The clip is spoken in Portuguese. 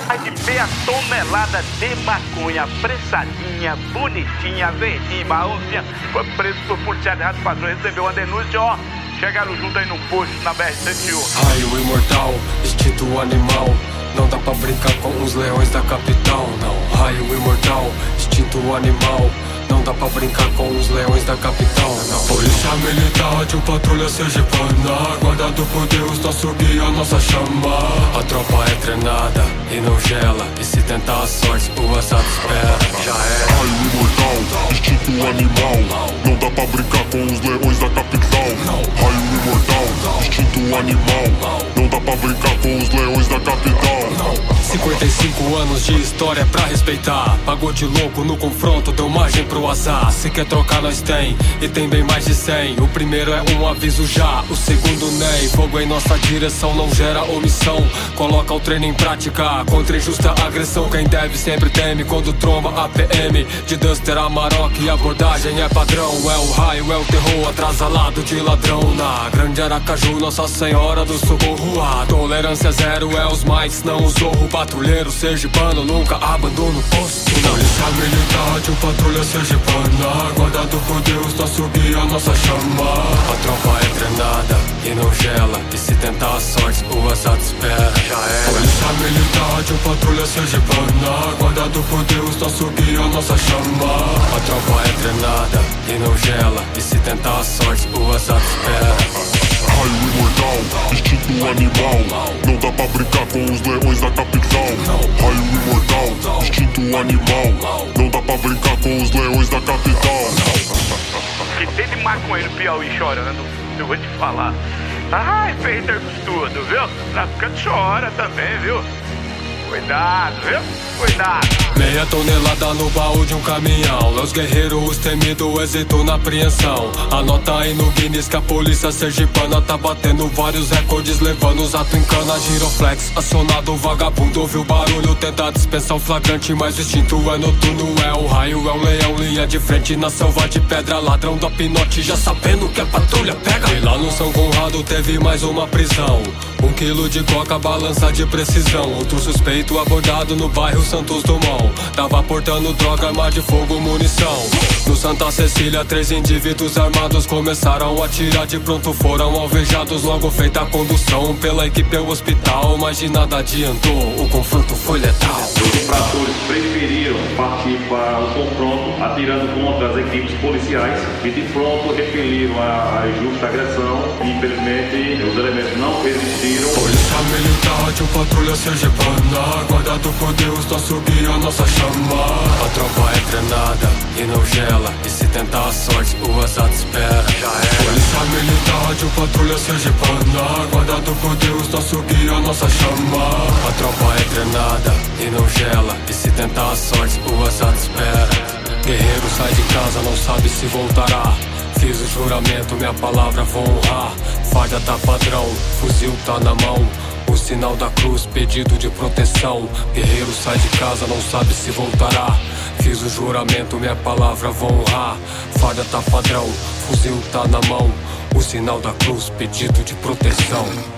mais de meia tonelada de maconha, prensadinha, bonitinha, verdinha, marronzinha. Foi preso por policial de rádio padrão, recebeu uma denúncia, ó. Chegaram junto aí no posto, na BR-101. Raio imortal, instinto animal. Não dá pra brincar com os leões da capital, não. Raio imortal, instinto animal. Não dá pra brincar com os leões da capital, não. Polícia militar de patrulha sergipana, guardado por Deus, nosso guia, nossa chama. A tropa é treinada e não gela, e se tentar a sorte, o assado espera. Já é. Raio imortal, instinto animal. Não dá pra brincar com os leões da capital. Raio imortal, instinto animal. Não dá pra brincar com os leões da capital. 55 anos de história pra respeitar. Pagou de louco no confronto, deu margem pro azar. Se quer trocar nós tem, e tem bem mais de 100. O primeiro é um aviso já, o segundo nem. Fogo em nossa direção não gera omissão. Coloca o treino em prática, contra injusta agressão. Quem deve sempre teme quando tromba a PM. De Duster a Maroc e abordagem é padrão. É o raio, é o terror atrasalado de ladrão. Na grande Aracaju, Nossa Senhora do Socorro. A tolerância zero é os mics, não os zorro. Patrulheiro sergipano nunca abandona o posto, não. Polícia militar de patrulha sergipana, guardado por Deus, nosso guia, nossa chama. A tropa é treinada e não gela, e se tentar a sorte, o assado espera. Já é. Polícia militar de patrulha sergipana, guardado por Deus, nosso guia, nossa chama. A tropa é treinada e não gela, e se tentar a sorte, o assado espera. Raio imortal, instinto animal. Não dá pra brincar com os leões da capital. Raio imortal, instinto animal. Não dá pra brincar com os leões da capital. Que tem de maconheiro Piauí chorando, eu vou te falar. Ai, feito tudo, viu? Traficante chora também, viu? Cuidado, viu? Cuidado. Meia tonelada no baú de um caminhão. Os guerreiros, os temidos, êxito na apreensão. Anota aí no Guinness que a polícia sergipana tá batendo vários recordes, levando os atos em cana. Giroflex, acionado, vagabundo ouviu o barulho, tenta dispensar o flagrante, mas o instinto é noturno. É o raio, é o leão, linha de frente na selva de pedra. Ladrão da pinote, já sabendo que a patrulha pega. E lá no São Conrado teve mais uma prisão. 1 quilo de coca, balança de precisão. Outro suspeito abordado no bairro Santos Dumont. Tava portando droga, arma de fogo, munição. No Santa Cecília, 3 indivíduos armados começaram a atirar. De pronto foram alvejados, logo feita a condução pela equipe ao hospital. Mas de nada adiantou, o confronto foi letal. Os infratores preferiram partir para o confronto, atirando contra as equipes policiais, e de pronto repeliram a injusta agressão. E infelizmente os elementos não resistiram. Polícia militar de patrulha sergipana, guardado por Deus, nosso guia, nossa chama. A tropa é treinada e não gela, e se tentar a sorte, o assado espera. Já é. Polícia militar de patrulha sergipana, guardado por Deus, nosso guia, nossa chama. A tropa é treinada e não gela, e se tentar a sorte, o assado espera. Guerreiro sai de casa, não sabe se voltará. Fiz o juramento, minha palavra vou honrar. Farda tá padrão, fuzil tá na mão. O sinal da cruz, pedido de proteção. Guerreiro sai de casa, não sabe se voltará. Fiz o juramento, minha palavra vou honrar. Farda tá padrão, fuzil tá na mão. O sinal da cruz, pedido de proteção.